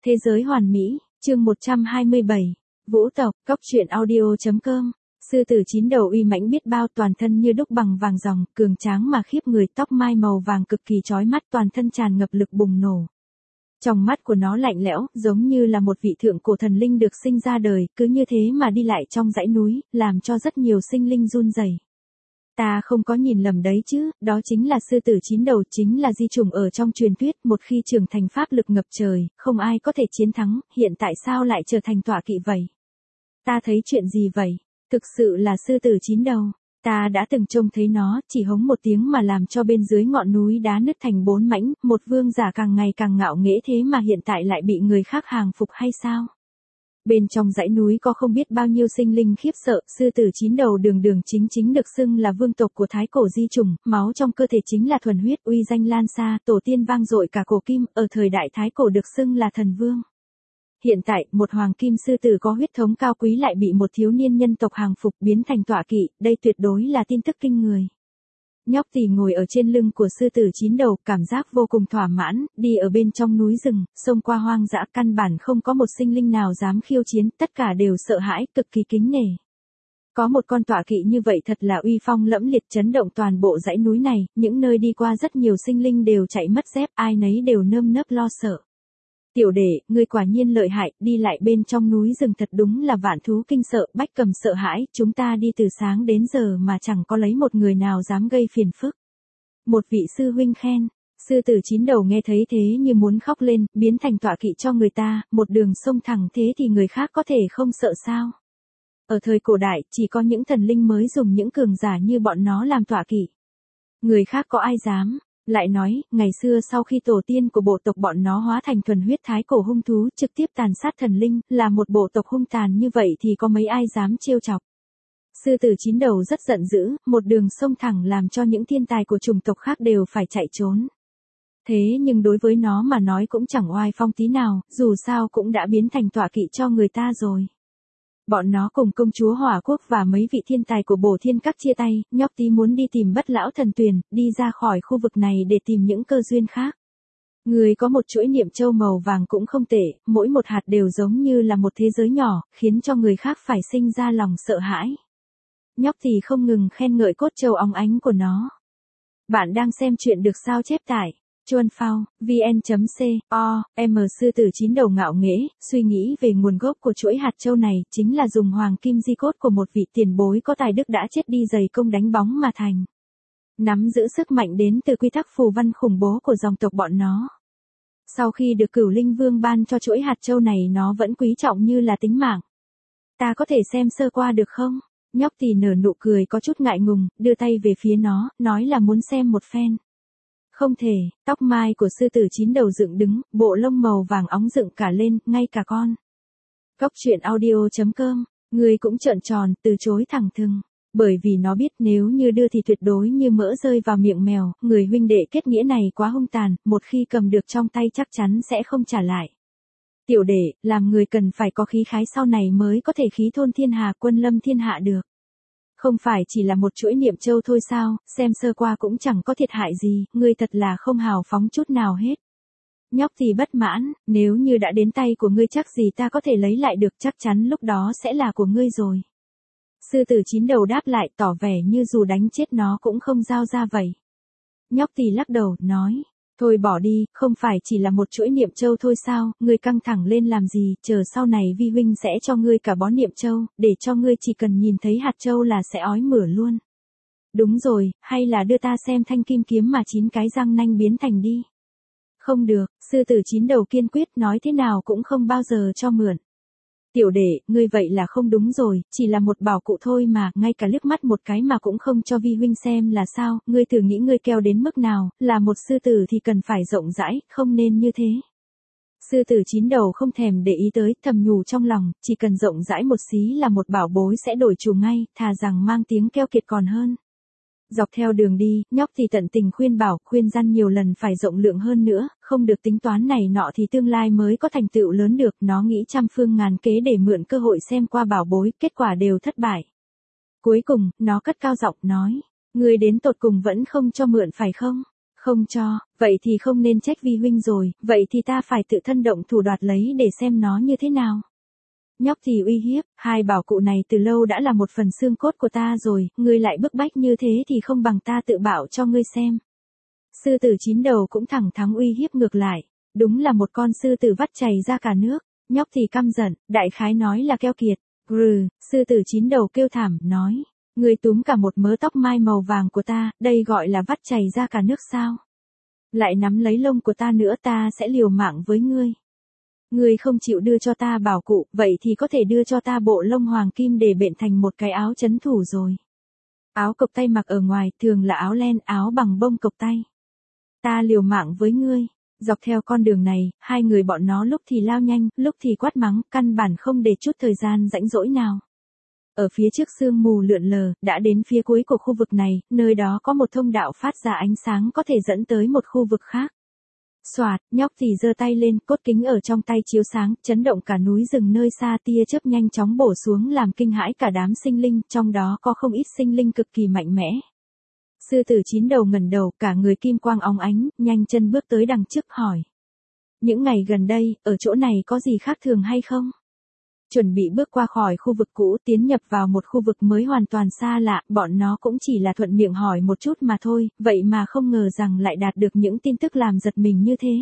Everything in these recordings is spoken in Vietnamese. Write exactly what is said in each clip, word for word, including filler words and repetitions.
Thế giới hoàn mỹ, chương một trăm hai mươi bảy, Vũ tộc, cóc truyện audio chấm com. Sư tử chín đầu uy mãnh biết bao, toàn thân như đúc bằng vàng ròng, cường tráng mà khiếp người, tóc mai màu vàng cực kỳ chói mắt, toàn thân tràn ngập lực bùng nổ. Trong mắt của nó lạnh lẽo, giống như là một vị thượng cổ thần linh được sinh ra đời, cứ như thế mà đi lại trong dãy núi, làm cho rất nhiều sinh linh run rẩy. Ta không có nhìn lầm đấy chứ, đó chính là sư tử chín đầu, chính là di chủng ở trong truyền thuyết, một khi trưởng thành pháp lực ngập trời, không ai có thể chiến thắng, hiện tại sao lại trở thành tọa kỵ vậy? Ta thấy chuyện gì vậy? Thực sự là sư tử chín đầu. Ta đã từng trông thấy nó, chỉ hống một tiếng mà làm cho bên dưới ngọn núi đá nứt thành bốn mảnh, một vương giả càng ngày càng ngạo nghễ thế mà hiện tại lại bị người khác hàng phục hay sao? Bên trong dãy núi có không biết bao nhiêu sinh linh khiếp sợ, sư tử chín đầu đường đường chính chính được xưng là vương tộc của thái cổ di chủng, máu trong cơ thể chính là thuần huyết, uy danh lan xa, tổ tiên vang dội cả cổ kim, ở thời đại thái cổ được xưng là thần vương. Hiện tại, một hoàng kim sư tử có huyết thống cao quý lại bị một thiếu niên nhân tộc hàng phục biến thành tọa kỵ, đây tuyệt đối là tin tức kinh người. Nhóc tỳ ngồi ở trên lưng của sư tử chín đầu, cảm giác vô cùng thỏa mãn, đi ở bên trong núi rừng, xông qua hoang dã, căn bản không có một sinh linh nào dám khiêu chiến, tất cả đều sợ hãi, cực kỳ kính nể. Có một con tọa kỵ như vậy thật là uy phong lẫm liệt, chấn động toàn bộ dãy núi này, những nơi đi qua rất nhiều sinh linh đều chạy mất dép, ai nấy đều nơm nớp lo sợ. Tiểu đệ, ngươi quả nhiên lợi hại, đi lại bên trong núi rừng thật đúng là vạn thú kinh sợ, Bách Cầm sợ hãi, chúng ta đi từ sáng đến giờ mà chẳng có lấy một người nào dám gây phiền phức. Một vị sư huynh khen, sư tử chín đầu nghe thấy thế như muốn khóc lên, biến thành tọa kỵ cho người ta, một đường sông thẳng thế thì người khác có thể không sợ sao. Ở thời cổ đại, chỉ có những thần linh mới dùng những cường giả như bọn nó làm tọa kỵ. Người khác có ai dám. Lại nói, ngày xưa sau khi tổ tiên của bộ tộc bọn nó hóa thành thuần huyết thái cổ hung thú trực tiếp tàn sát thần linh, là một bộ tộc hung tàn như vậy thì có mấy ai dám trêu chọc. Sư tử chín đầu rất giận dữ, một đường sông thẳng làm cho những thiên tài của chủng tộc khác đều phải chạy trốn. Thế nhưng đối với nó mà nói cũng chẳng oai phong tí nào, dù sao cũng đã biến thành tọa kỵ cho người ta rồi. Bọn nó cùng công chúa Hỏa Quốc và mấy vị thiên tài của Bổ Thiên Các chia tay, nhóc tí muốn đi tìm Bất Lão Thần Tuyền, đi ra khỏi khu vực này để tìm những cơ duyên khác. Người có một chuỗi niệm châu màu vàng cũng không tệ, mỗi một hạt đều giống như là một thế giới nhỏ, khiến cho người khác phải sinh ra lòng sợ hãi. Nhóc thì không ngừng khen ngợi cốt châu óng ánh của nó. Bạn đang xem chuyện được sao chép tải. Chuan Phao, vn.co, M sư tử chín đầu ngạo nghễ, suy nghĩ về nguồn gốc của chuỗi hạt châu này, chính là dùng hoàng kim di cốt của một vị tiền bối có tài đức đã chết đi dày công đánh bóng mà thành. Nắm giữ sức mạnh đến từ quy tắc phù văn khủng bố của dòng tộc bọn nó. Sau khi được Cửu Linh Vương ban cho chuỗi hạt châu này nó vẫn quý trọng như là tính mạng. Ta có thể xem sơ qua được không? Nhóc tỳ nở nụ cười có chút ngại ngùng, đưa tay về phía nó, nói là muốn xem một phen. Không thể, tóc mai của sư tử chín đầu dựng đứng, bộ lông màu vàng óng dựng cả lên, ngay cả con. Cóc truyện audio chấm com, người cũng trợn tròn, từ chối thẳng thừng. Bởi vì nó biết nếu như đưa thì tuyệt đối như mỡ rơi vào miệng mèo, người huynh đệ kết nghĩa này quá hung tàn, một khi cầm được trong tay chắc chắn sẽ không trả lại. Tiểu đệ, làm người cần phải có khí khái sau này mới có thể khí thôn thiên hà quân lâm thiên hạ được. Không phải chỉ là một chuỗi niệm châu thôi sao, xem sơ qua cũng chẳng có thiệt hại gì, ngươi thật là không hào phóng chút nào hết. Nhóc thì bất mãn, nếu như đã đến tay của ngươi chắc gì ta có thể lấy lại được, chắc chắn lúc đó sẽ là của ngươi rồi. Sư tử chín đầu đáp lại tỏ vẻ như dù đánh chết nó cũng không giao ra vậy. Nhóc thì lắc đầu, nói. Thôi bỏ đi, không phải chỉ là một chuỗi niệm châu thôi sao, ngươi căng thẳng lên làm gì, chờ sau này vi huynh sẽ cho ngươi cả bó niệm châu, để cho ngươi chỉ cần nhìn thấy hạt châu là sẽ ói mửa luôn. Đúng rồi, hay là đưa ta xem thanh kim kiếm mà chín cái răng nanh biến thành đi. Không được, sư tử chín đầu kiên quyết nói thế nào cũng không bao giờ cho mượn. Tiểu đệ, ngươi vậy là không đúng rồi, chỉ là một bảo cụ thôi mà, ngay cả liếc mắt một cái mà cũng không cho vi huynh xem là sao, ngươi thử nghĩ ngươi keo đến mức nào, là một sư tử thì cần phải rộng rãi, không nên như thế. Sư tử chín đầu không thèm để ý tới, thầm nhủ trong lòng, chỉ cần rộng rãi một xí là một bảo bối sẽ đổi chủ ngay, thà rằng mang tiếng keo kiệt còn hơn. Dọc theo đường đi, nhóc thì tận tình khuyên bảo, khuyên răn nhiều lần phải rộng lượng hơn nữa, không được tính toán này nọ thì tương lai mới có thành tựu lớn được, nó nghĩ trăm phương ngàn kế để mượn cơ hội xem qua bảo bối, kết quả đều thất bại. Cuối cùng, nó cất cao giọng nói, ngươi đến tột cùng vẫn không cho mượn phải không? Không cho, vậy thì không nên trách Vi huynh rồi, vậy thì ta phải tự thân động thủ đoạt lấy để xem nó như thế nào. Nhóc thì uy hiếp, hai bảo cụ này từ lâu đã là một phần xương cốt của ta rồi, ngươi lại bức bách như thế thì không bằng ta tự bảo cho ngươi xem. Sư tử chín đầu cũng thẳng thắn uy hiếp ngược lại, đúng là một con sư tử vắt chảy ra cả nước, nhóc thì căm giận, đại khái nói là keo kiệt. Grừ, sư tử chín đầu kêu thảm, nói, ngươi túm cả một mớ tóc mai màu vàng của ta, đây gọi là vắt chảy ra cả nước sao? Lại nắm lấy lông của ta nữa, ta sẽ liều mạng với ngươi. Ngươi không chịu đưa cho ta bảo cụ, vậy thì có thể đưa cho ta bộ lông hoàng kim để bện thành một cái áo chấn thủ rồi. Áo cộc tay mặc ở ngoài, thường là áo len, áo bằng bông cộc tay. Ta liều mạng với ngươi. Dọc theo con đường này, hai người bọn nó lúc thì lao nhanh, lúc thì quát mắng, căn bản không để chút thời gian rãnh rỗi nào. Ở phía trước sương mù lượn lờ, đã đến phía cuối của khu vực này, nơi đó có một thông đạo phát ra ánh sáng có thể dẫn tới một khu vực khác. Xoạt, nhóc thì giơ tay lên, cốt kính ở trong tay chiếu sáng, chấn động cả núi rừng nơi xa, tia chớp nhanh chóng bổ xuống làm kinh hãi cả đám sinh linh, trong đó có không ít sinh linh cực kỳ mạnh mẽ. Sư tử chín đầu ngẩng đầu, cả người kim quang óng ánh, nhanh chân bước tới đằng trước hỏi. Những ngày gần đây, ở chỗ này có gì khác thường hay không? Chuẩn bị bước qua khỏi khu vực cũ, tiến nhập vào một khu vực mới hoàn toàn xa lạ, bọn nó cũng chỉ là thuận miệng hỏi một chút mà thôi, vậy mà không ngờ rằng lại đạt được những tin tức làm giật mình như thế.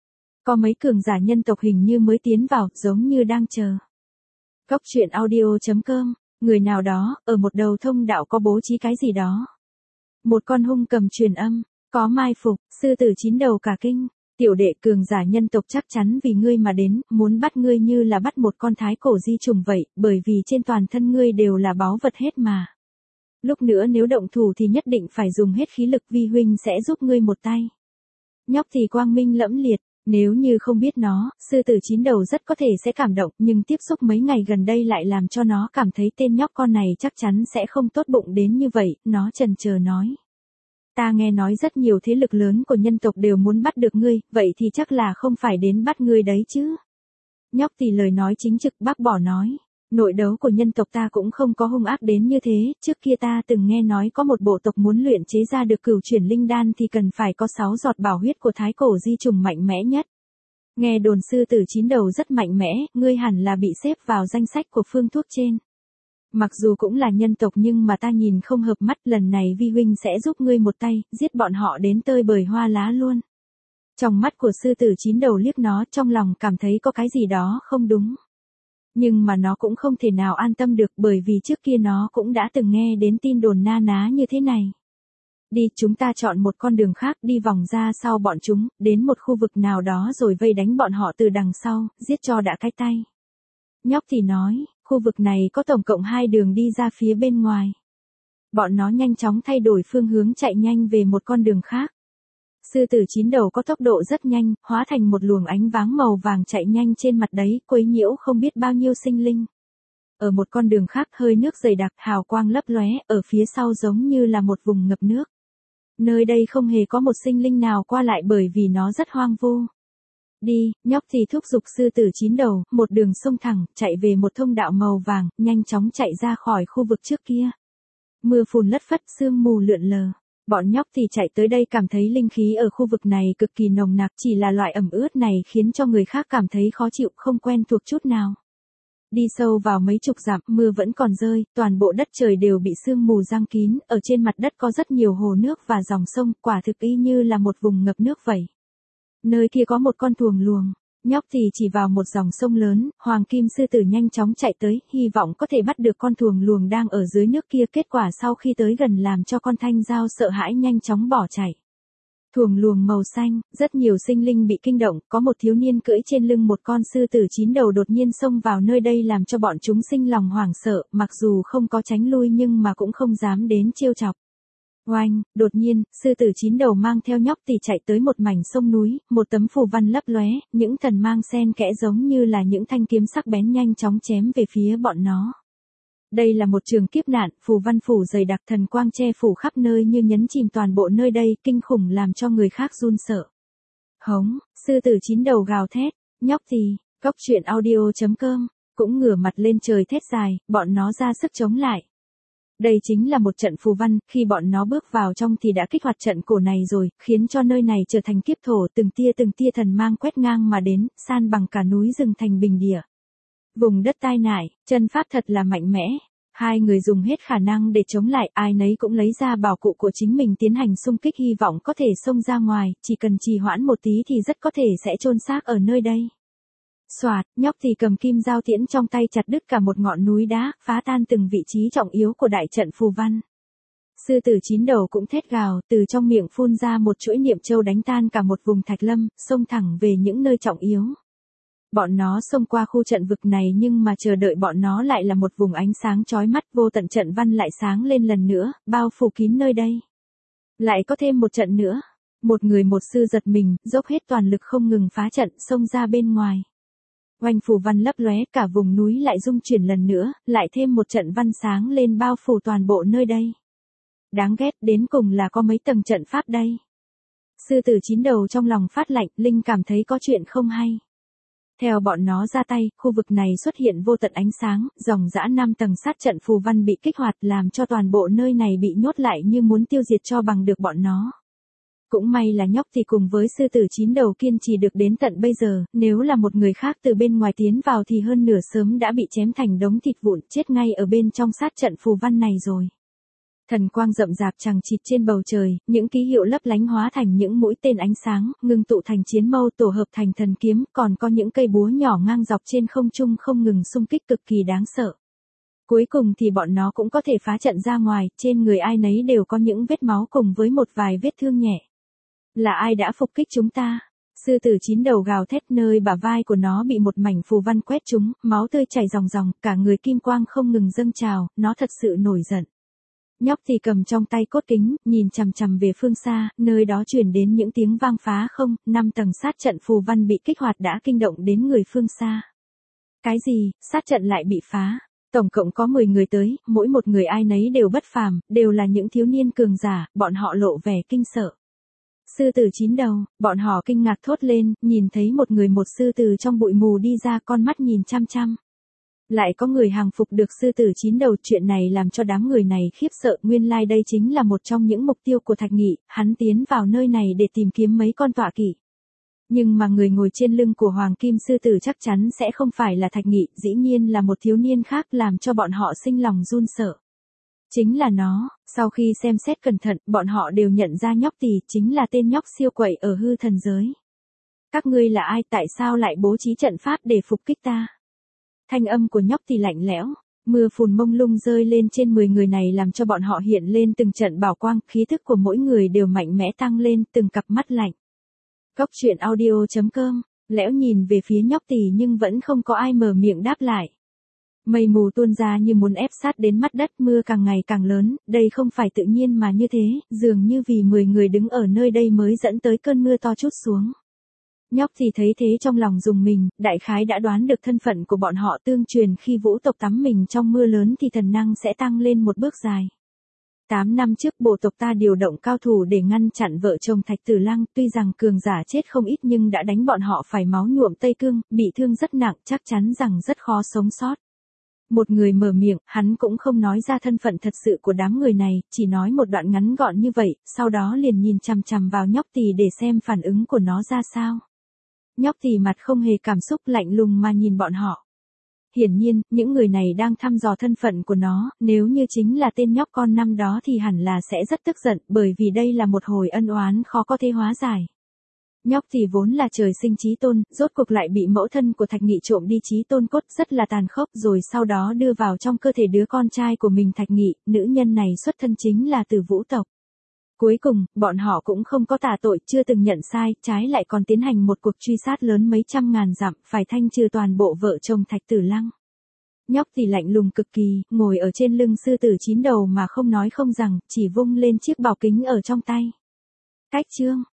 Có mấy cường giả nhân tộc hình như mới tiến vào, giống như đang chờ. Cóc truyện audio chấm com, người nào đó, ở một đầu thông đạo có bố trí cái gì đó. Một con hung cầm truyền âm, có mai phục, sư tử chín đầu cả kinh. Tiểu đệ cường giả nhân tộc chắc chắn vì ngươi mà đến, muốn bắt ngươi như là bắt một con thái cổ di trùng vậy, bởi vì trên toàn thân ngươi đều là báu vật hết mà. Lúc nữa nếu động thủ thì nhất định phải dùng hết khí lực, Vi huynh sẽ giúp ngươi một tay. Nhóc thì quang minh lẫm liệt, nếu như không biết nó, sư tử chín đầu rất có thể sẽ cảm động, nhưng tiếp xúc mấy ngày gần đây lại làm cho nó cảm thấy tên nhóc con này chắc chắn sẽ không tốt bụng đến như vậy, nó chần chờ nói. Ta nghe nói rất nhiều thế lực lớn của nhân tộc đều muốn bắt được ngươi, vậy thì chắc là không phải đến bắt ngươi đấy chứ. Nhóc thì lời nói chính trực bác bỏ nói. Nội đấu của nhân tộc ta cũng không có hung ác đến như thế, trước kia ta từng nghe nói có một bộ tộc muốn luyện chế ra được cửu chuyển linh đan thì cần phải có sáu giọt bảo huyết của thái cổ di trùng mạnh mẽ nhất. Nghe đồn sư tử chín đầu rất mạnh mẽ, ngươi hẳn là bị xếp vào danh sách của phương thuốc trên. Mặc dù cũng là nhân tộc nhưng mà ta nhìn không hợp mắt, lần này Vi huynh sẽ giúp ngươi một tay, giết bọn họ đến tơi bời hoa lá luôn. Trong mắt của sư tử chín đầu liếc nó, trong lòng cảm thấy có cái gì đó không đúng. Nhưng mà nó cũng không thể nào an tâm được, bởi vì trước kia nó cũng đã từng nghe đến tin đồn na ná như thế này. Đi, chúng ta chọn một con đường khác, đi vòng ra sau bọn chúng, đến một khu vực nào đó rồi vây đánh bọn họ từ đằng sau, giết cho đã cái tay. Nhóc thì nói, khu vực này có tổng cộng hai đường đi ra phía bên ngoài. Bọn nó nhanh chóng thay đổi phương hướng chạy nhanh về một con đường khác. Sư tử chín đầu có tốc độ rất nhanh, hóa thành một luồng ánh váng màu vàng chạy nhanh trên mặt đấy, quấy nhiễu không biết bao nhiêu sinh linh. Ở một con đường khác hơi nước dày đặc, hào quang lấp lóe, ở phía sau giống như là một vùng ngập nước. Nơi đây không hề có một sinh linh nào qua lại bởi vì nó rất hoang vu. Đi, nhóc thì thúc giục sư tử chín đầu, một đường sông thẳng, chạy về một thông đạo màu vàng, nhanh chóng chạy ra khỏi khu vực trước kia. Mưa phùn lất phất, sương mù lượn lờ. Bọn nhóc thì chạy tới đây cảm thấy linh khí ở khu vực này cực kỳ nồng nặc, chỉ là loại ẩm ướt này khiến cho người khác cảm thấy khó chịu, không quen thuộc chút nào. Đi sâu vào mấy chục dặm, mưa vẫn còn rơi, toàn bộ đất trời đều bị sương mù giăng kín, ở trên mặt đất có rất nhiều hồ nước và dòng sông, quả thực y như là một vùng ngập nước vậy. Nơi kia có một con thuồng luồng, nhóc thì chỉ vào một dòng sông lớn, hoàng kim sư tử nhanh chóng chạy tới, hy vọng có thể bắt được con thuồng luồng đang ở dưới nước kia, kết quả sau khi tới gần làm cho con thanh dao sợ hãi nhanh chóng bỏ chạy. Thuồng luồng màu xanh, rất nhiều sinh linh bị kinh động, có một thiếu niên cưỡi trên lưng một con sư tử chín đầu đột nhiên xông vào nơi đây làm cho bọn chúng sinh lòng hoảng sợ, mặc dù không có tránh lui nhưng mà cũng không dám đến trêu chọc. Oanh, đột nhiên, sư tử chín đầu mang theo nhóc thì chạy tới một mảnh sông núi, một tấm phù văn lấp lóe, những thần mang xen kẽ giống như là những thanh kiếm sắc bén nhanh chóng chém về phía bọn nó. Đây là một trường kiếp nạn, phù văn phủ dày đặc, thần quang che phủ khắp nơi như nhấn chìm toàn bộ nơi đây, kinh khủng làm cho người khác run sợ. Hống, sư tử chín đầu gào thét, nhóc thì, cóc truyện audio chấm com, cũng ngửa mặt lên trời thét dài, bọn nó ra sức chống lại. Đây chính là một trận phù văn, khi bọn nó bước vào trong thì đã kích hoạt trận cổ này rồi, khiến cho nơi này trở thành kiếp thổ, từng tia từng tia thần mang quét ngang mà đến, san bằng cả núi rừng thành bình địa. Vùng đất tai nại, chân pháp thật là mạnh mẽ. Hai người dùng hết khả năng để chống lại, ai nấy cũng lấy ra bảo cụ của chính mình tiến hành xung kích, hy vọng có thể xông ra ngoài, chỉ cần trì hoãn một tí thì rất có thể sẽ chôn xác ở nơi đây. Soạt, nhóc thì cầm kim dao tiễn trong tay chặt đứt cả một ngọn núi đá, phá tan từng vị trí trọng yếu của đại trận phù văn. Sư tử chín đầu cũng thét gào, từ trong miệng phun ra một chuỗi niệm châu đánh tan cả một vùng thạch lâm, xông thẳng về những nơi trọng yếu. Bọn nó xông qua khu trận vực này nhưng mà chờ đợi bọn nó lại là một vùng ánh sáng chói mắt, vô tận trận văn lại sáng lên lần nữa, bao phủ kín nơi đây. Lại có thêm một trận nữa. Một người một sư giật mình, dốc hết toàn lực không ngừng phá trận, xông ra bên ngoài. Oanh phù văn lấp lóe, cả vùng núi lại rung chuyển lần nữa, lại thêm một trận văn sáng lên bao phủ toàn bộ nơi đây. Đáng ghét, đến cùng là có mấy tầng trận pháp đây. Sư tử chín đầu trong lòng phát lạnh, Linh cảm thấy có chuyện không hay. Theo bọn nó ra tay, khu vực này xuất hiện vô tận ánh sáng, dòng dã năm tầng sát trận phù văn bị kích hoạt, làm cho toàn bộ nơi này bị nhốt lại như muốn tiêu diệt cho bằng được bọn nó. Cũng may là nhóc thì cùng với sư tử chín đầu kiên trì được đến tận bây giờ, nếu là một người khác từ bên ngoài tiến vào thì hơn nửa sớm đã bị chém thành đống thịt vụn, chết ngay ở bên trong sát trận phù văn này rồi. Thần quang rậm rạp chằng chịt trên bầu trời, những ký hiệu lấp lánh hóa thành những mũi tên ánh sáng, ngưng tụ thành chiến mâu tổ hợp thành thần kiếm, còn có những cây búa nhỏ ngang dọc trên không trung không ngừng xung kích cực kỳ đáng sợ. Cuối cùng thì bọn nó cũng có thể phá trận ra ngoài, trên người ai nấy đều có những vết máu cùng với một vài vết thương nhẹ. Là ai đã phục kích chúng ta? Sư tử chín đầu gào thét, nơi bả vai của nó bị một mảnh phù văn quét trúng, máu tươi chảy ròng ròng, cả người kim quang không ngừng dâng trào, nó thật sự nổi giận. Nhóc thì cầm trong tay cốt kính, nhìn chằm chằm về phương xa, nơi đó truyền đến những tiếng vang phá không, năm tầng sát trận phù văn bị kích hoạt đã kinh động đến người phương xa. Cái gì, sát trận lại bị phá? Tổng cộng có mười người tới, mỗi một người ai nấy đều bất phàm, đều là những thiếu niên cường giả, bọn họ lộ vẻ kinh sợ. Sư tử chín đầu, bọn họ kinh ngạc thốt lên, nhìn thấy một người một sư tử trong bụi mù đi ra, con mắt nhìn chăm chăm. Lại có người hàng phục được sư tử chín đầu, chuyện này làm cho đám người này khiếp sợ, nguyên lai like đây chính là một trong những mục tiêu của Thạch Nghị, hắn tiến vào nơi này để tìm kiếm mấy con tọa kỵ. Nhưng mà người ngồi trên lưng của Hoàng Kim Sư Tử chắc chắn sẽ không phải là Thạch Nghị, dĩ nhiên là một thiếu niên khác, làm cho bọn họ sinh lòng run sợ. Chính là nó, sau khi xem xét cẩn thận, bọn họ đều nhận ra nhóc tỳ chính là tên nhóc siêu quậy ở hư thần giới. Các ngươi là ai, tại sao lại bố trí trận pháp để phục kích ta? Thanh âm của nhóc tỳ lạnh lẽo, mưa phùn mông lung rơi lên trên mười người này làm cho bọn họ hiện lên từng trận bảo quang, khí thức của mỗi người đều mạnh mẽ tăng lên, từng cặp mắt lạnh. Góc truyện audio chấm com, lẽo nhìn về phía nhóc tỳ nhưng vẫn không có ai mở miệng đáp lại. Mây mù tuôn ra như muốn ép sát đến mắt đất, mưa càng ngày càng lớn, đây không phải tự nhiên mà như thế, dường như vì mười người đứng ở nơi đây mới dẫn tới cơn mưa to chút xuống. Nhóc thì thấy thế trong lòng rùng mình, đại khái đã đoán được thân phận của bọn họ, tương truyền khi vũ tộc tắm mình trong mưa lớn thì thần năng sẽ tăng lên một bước dài. Tám năm trước bộ tộc ta điều động cao thủ để ngăn chặn vợ chồng Thạch Tử Lăng, tuy rằng cường giả chết không ít nhưng đã đánh bọn họ phải máu nhuộm tây cương, bị thương rất nặng, chắc chắn rằng rất khó sống sót. Một người mở miệng, hắn cũng không nói ra thân phận thật sự của đám người này, chỉ nói một đoạn ngắn gọn như vậy, sau đó liền nhìn chằm chằm vào nhóc tỳ để xem phản ứng của nó ra sao. Nhóc tỳ mặt không hề cảm xúc, lạnh lùng mà nhìn bọn họ. Hiển nhiên, những người này đang thăm dò thân phận của nó, nếu như chính là tên nhóc con năm đó thì hẳn là sẽ rất tức giận, bởi vì đây là một hồi ân oán khó có thể hóa giải. Nhóc thì vốn là trời sinh chí tôn, rốt cuộc lại bị mẫu thân của Thạch Nghị trộm đi chí tôn cốt, rất là tàn khốc, rồi sau đó đưa vào trong cơ thể đứa con trai của mình Thạch Nghị, nữ nhân này xuất thân chính là từ vũ tộc. Cuối cùng, bọn họ cũng không có tà tội, chưa từng nhận sai, trái lại còn tiến hành một cuộc truy sát lớn mấy trăm ngàn dặm, phải thanh trừ toàn bộ vợ chồng Thạch Tử Lăng. Nhóc thì lạnh lùng cực kỳ, ngồi ở trên lưng sư tử chín đầu mà không nói không rằng, chỉ vung lên chiếc bảo kính ở trong tay. Cách chương